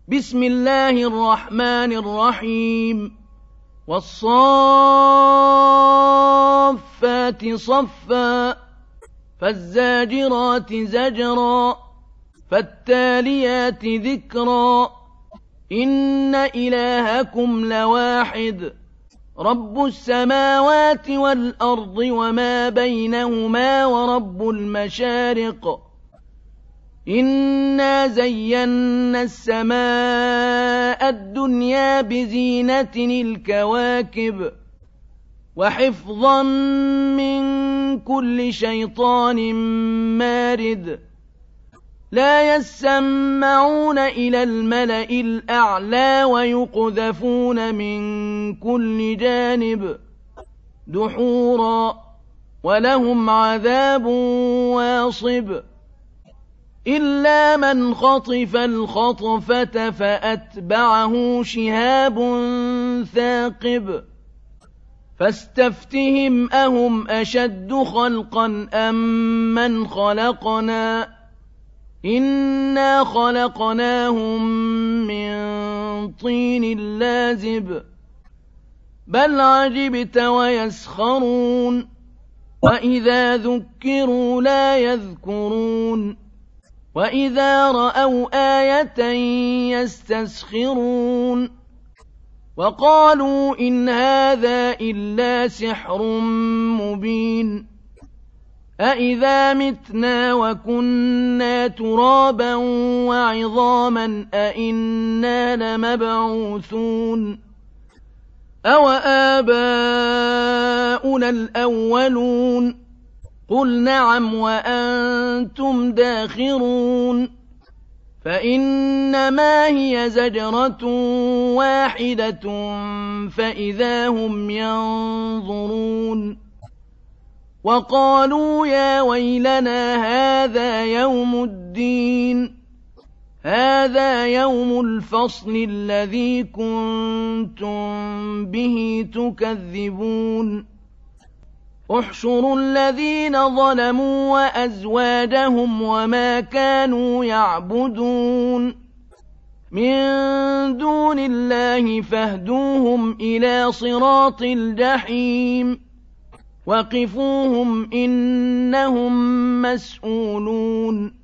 بسم الله الرحمن الرحيم والصافات صفا فالزاجرات زجرا فالتاليات ذكرا إن إلهكم لواحد رب السماوات والأرض وما بينهما ورب المشارق إنا زينا السماء الدنيا بزينة الكواكب وحفظا من كل شيطان مارد لا يسمعون إلى الملأ الأعلى ويقذفون من كل جانب دحورا ولهم عذاب واصب إلا من خطف الخطفة فأتبعه شهاب ثاقب فاستفتهم أهم أشد خلقا أم من خلقنا إنا خلقناهم من طين لازب بل عجبت ويسخرون وإذا ذكروا لا يذكرون وإذا رأوا آية يستسخرون وقالوا إن هذا إلا سحر مبين أإذا متنا وكنا ترابا وعظاما أإنا لمبعوثون أو آباؤنا الأولون قل نعم وأنتم داخرون فإنما هي زجرة واحدة فإذا هم ينظرون وقالوا يا ويلنا هذا يوم الدين هذا يوم الفصل الذي كنتم به تكذبون احشروا الذين ظلموا وأزواجهم وما كانوا يعبدون من دون الله فاهدوهم إلى صراط الجحيم وقفوهم إنهم مسؤولون